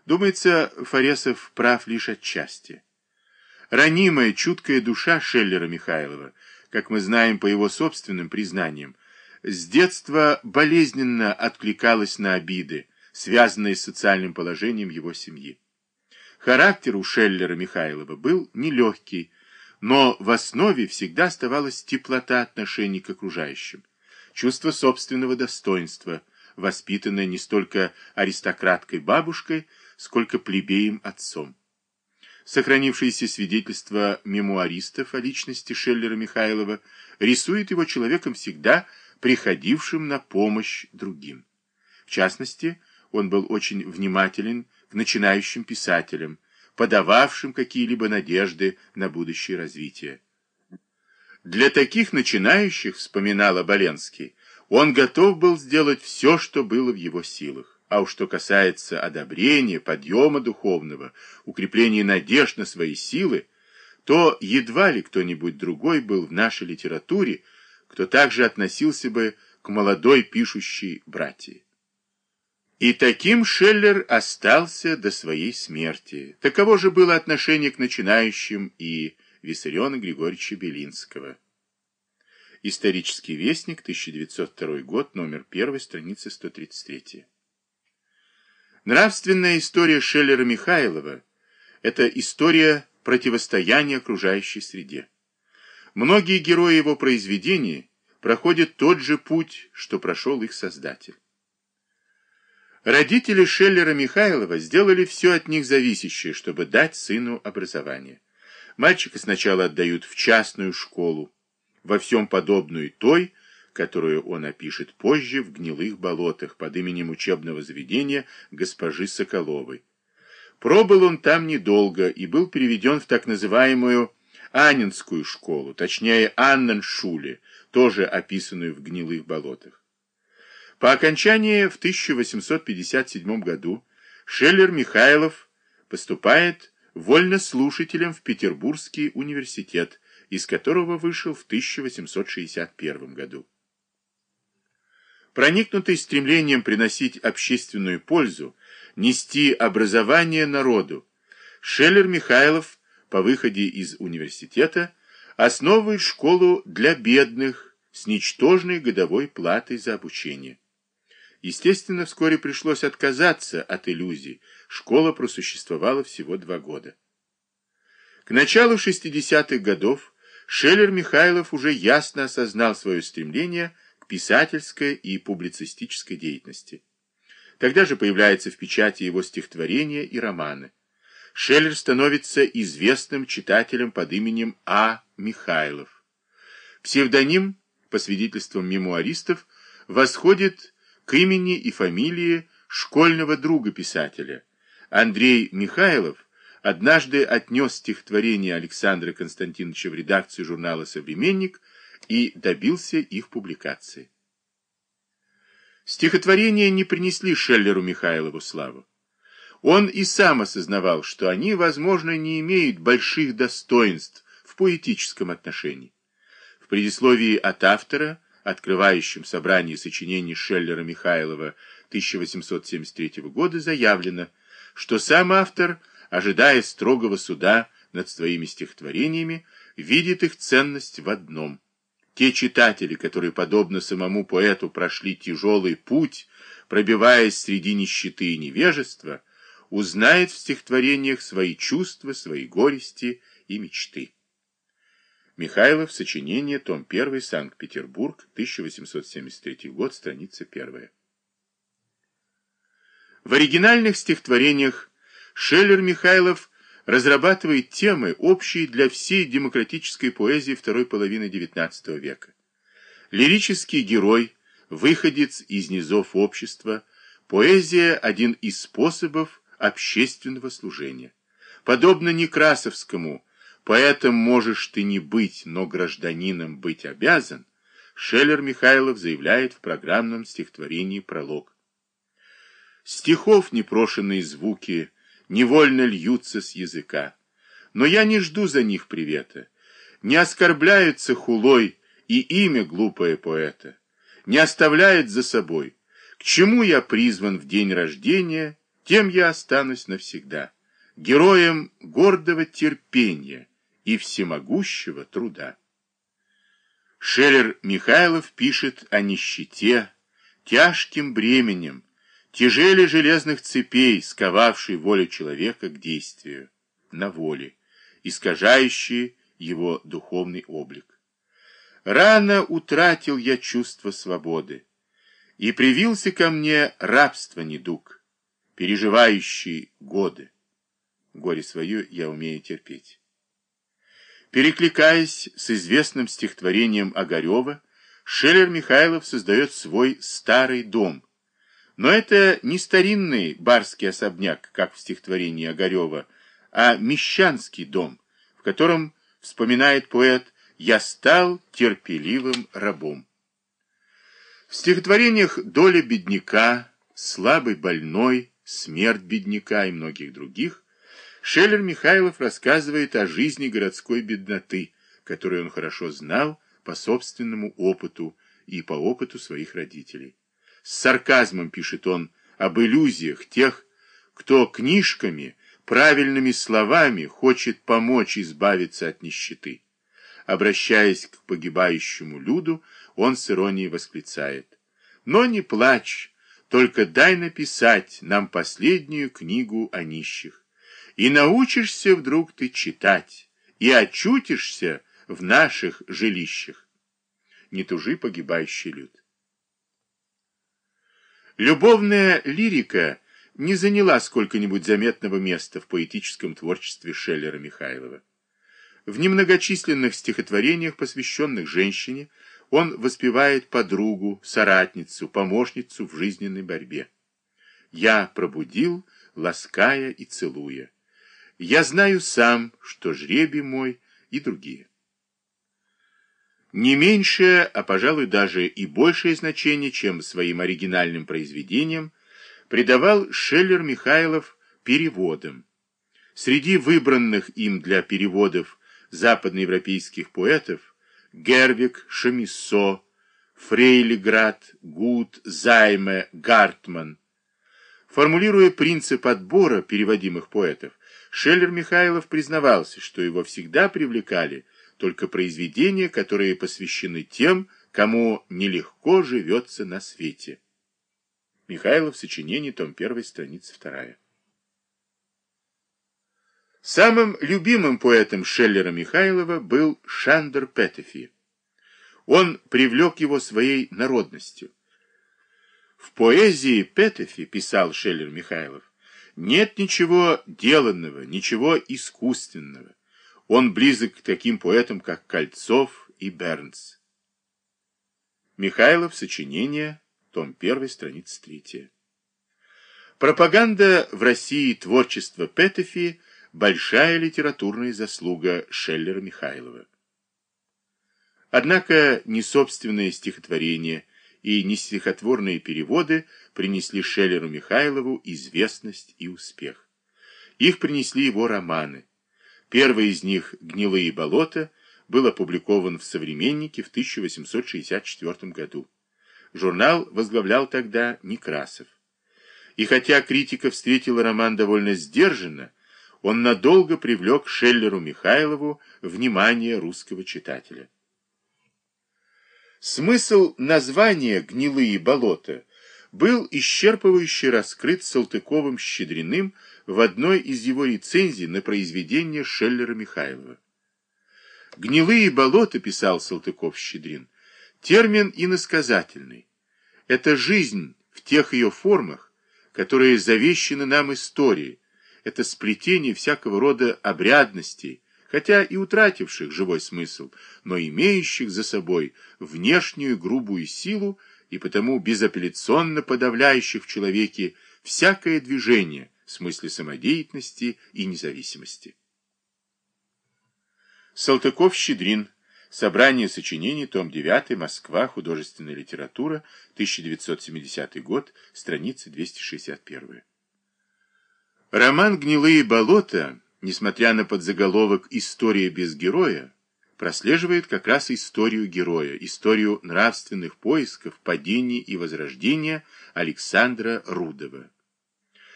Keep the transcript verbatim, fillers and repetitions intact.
Думается, Форесов прав лишь отчасти. Ранимая, чуткая душа Шеллера Михайлова, как мы знаем по его собственным признаниям, с детства болезненно откликалась на обиды, связанные с социальным положением его семьи. Характер у Шеллера Михайлова был нелегкий, но в основе всегда оставалась теплота отношений к окружающим, чувство собственного достоинства, воспитанное не столько аристократкой бабушкой, сколько плебеем отцом. Сохранившиеся свидетельства мемуаристов о личности Шеллера Михайлова рисуют его человеком всегда приходившим на помощь другим. В частности, он был очень внимателен к начинающим писателям, подававшим какие-либо надежды на будущее развитие. Для таких начинающих, вспоминал Оболенский, он готов был сделать все, что было в его силах. А уж что касается одобрения, подъема духовного, укрепления надежд на свои силы, то едва ли кто-нибудь другой был в нашей литературе, кто также относился бы к молодой пишущей братьи. И таким Шеллер остался до своей смерти. Таково же было отношение к начинающим и Виссариона Григорьевича Белинского. Исторический вестник, тысяча девятьсот второй год, номер один, страница сто тридцать три. Нравственная история Шеллера Михайлова – это история противостояния окружающей среде. Многие герои его произведений проходят тот же путь, что прошел их создатель. Родители Шеллера Михайлова сделали все от них зависящее, чтобы дать сыну образование. Мальчика сначала отдают в частную школу, во всем подобную той, которую он опишет позже в Гнилых болотах под именем учебного заведения госпожи Соколовой. Пробыл он там недолго и был переведен в так называемую Анненскую школу, точнее Анненшуле, тоже описанную в Гнилых болотах. По окончании в тысяча восемьсот пятьдесят седьмом году Шеллер Михайлов поступает вольнослушателем в Петербургский университет, из которого вышел в тысяча восемьсот шестьдесят первом году. Проникнутый стремлением приносить общественную пользу, нести образование народу, Шеллер Михайлов по выходе из университета основывает школу для бедных с ничтожной годовой платой за обучение. Естественно, вскоре пришлось отказаться от иллюзий. Школа просуществовала всего два года. К началу шестидесятых годов Шеллер Михайлов уже ясно осознал свое стремление к писательской и публицистической деятельности. Тогда же появляется в печати его стихотворения и романы. Шеллер становится известным читателем под именем А. Михайлов. Псевдоним, по свидетельствам мемуаристов, восходит к имени и фамилии школьного друга писателя. Андрей Михайлов однажды отнес стихотворение Александра Константиновича в редакцию журнала «Современник» и добился их публикации. Стихотворения не принесли Шеллеру Михайлову славу. Он и сам осознавал, что они, возможно, не имеют больших достоинств в поэтическом отношении. В предисловии от автора, открывающем собрание сочинений Шеллера Михайлова тысяча восемьсот семьдесят третьего года, заявлено, что сам автор, ожидая строгого суда над своими стихотворениями, видит их ценность в одном. Те читатели, которые, подобно самому поэту, прошли тяжелый путь, пробиваясь среди нищеты и невежества, узнают в стихотворениях свои чувства, свои горести и мечты. Михайлов, сочинение, том один, Санкт-Петербург, тысяча восемьсот семьдесят третий год, страница первая. В оригинальных стихотворениях Шеллер Михайлов разрабатывает темы, общие для всей демократической поэзии второй половины девятнадцатого века. Лирический герой, выходец из низов общества, поэзия – один из способов общественного служения. Подобно Некрасовскому «Поэтом можешь ты не быть, но гражданином быть обязан», Шеллер Михайлов заявляет в программном стихотворении «Пролог». Стихов непрошенные звуки невольно льются с языка, но я не жду за них привета, не оскорбляются хулой и имя глупое поэта, не оставляет за собой, к чему я призван в день рождения, тем я останусь навсегда, героем гордого терпения и всемогущего труда. Шеллер-Михайлов пишет о нищете, тяжким бременем, тяжеле железных цепей, сковавшей волю человека к действию, на воле, искажающей его духовный облик. Рано утратил я чувство свободы, и привился ко мне рабство недуг, переживающий годы. Горе свое я умею терпеть. Перекликаясь с известным стихотворением Огарева, Шеллер-Михайлов создает свой старый дом. Но это не старинный барский особняк, как в стихотворении Огарева, а мещанский дом, в котором, вспоминает поэт, «я стал терпеливым рабом». В стихотворениях «Доля бедняка», «Слабый больной», «Смерть бедняка» и многих других Шеллер-Михайлов рассказывает о жизни городской бедноты, которую он хорошо знал по собственному опыту и по опыту своих родителей. С сарказмом пишет он об иллюзиях тех, кто книжками, правильными словами хочет помочь избавиться от нищеты. Обращаясь к погибающему люду, он с иронией восклицает: «Но не плачь, только дай написать нам последнюю книгу о нищих. И научишься вдруг ты читать, и очутишься в наших жилищах». Не тужи, погибающий люд. Любовная лирика не заняла сколько-нибудь заметного места в поэтическом творчестве Шеллера-Михайлова. В немногочисленных стихотворениях, посвященных женщине, он воспевает подругу, соратницу, помощницу в жизненной борьбе. «Я пробудил, лаская и целуя. Я знаю сам, что жребий мой», и другие. Не меньшее, а, пожалуй, даже и большее значение, чем своим оригинальным произведениям, придавал Шеллер-Михайлов переводам. Среди выбранных им для переводов западноевропейских поэтов Гервик, Шамиссо, Фрейлиград, Гуд, Займе, Гартман. Формулируя принцип отбора переводимых поэтов, Шеллер-Михайлов признавался, что его всегда привлекали только произведения, которые посвящены тем, кому нелегко живется на свете. Михайлов, сочинение, том первый, страница вторая. Самым любимым поэтом Шеллера-Михайлова был Шандор Петефи. Он привлек его своей народностью. В поэзии Петефи, писал Шеллер-Михайлов, нет ничего деланного, ничего искусственного. Он близок к таким поэтам, как Кольцов и Бернс. Михайлов, сочинение, том первый, страница третья. Пропаганда в России творчества Петефи – большая литературная заслуга Шеллера-Михайлова. Однако ни собственные стихотворения и ни стихотворные переводы принесли Шеллеру-Михайлову известность и успех. Их принесли его романы. Первый из них «Гнилые болота» был опубликован в «Современнике» в тысяча восемьсот шестьдесят четвёртом году. Журнал возглавлял тогда Некрасов. И хотя критика встретила роман довольно сдержанно, он надолго привлек Шеллеру-Михайлову внимание русского читателя. Смысл названия «Гнилые болота» был исчерпывающе раскрыт Салтыковым-Щедриным в одной из его рецензий на произведение Шеллера-Михайлова. «Гнилые болота», — писал Салтыков-Щедрин, — термин иносказательный. Это жизнь в тех ее формах, которые завещаны нам историей. Это сплетение всякого рода обрядностей, хотя и утративших живой смысл, но имеющих за собой внешнюю грубую силу и потому безапелляционно подавляющих в человеке всякое движение в смысле самодеятельности и независимости. Салтыков-Щедрин. Собрание сочинений, том девятый, Москва, художественная литература, тысяча девятьсот семидесятый год, страница двести шестьдесят первая. Роман «Гнилые болота», несмотря на подзаголовок «История без героя», прослеживает как раз историю героя, историю нравственных поисков, падений и возрождения Александра Рудова.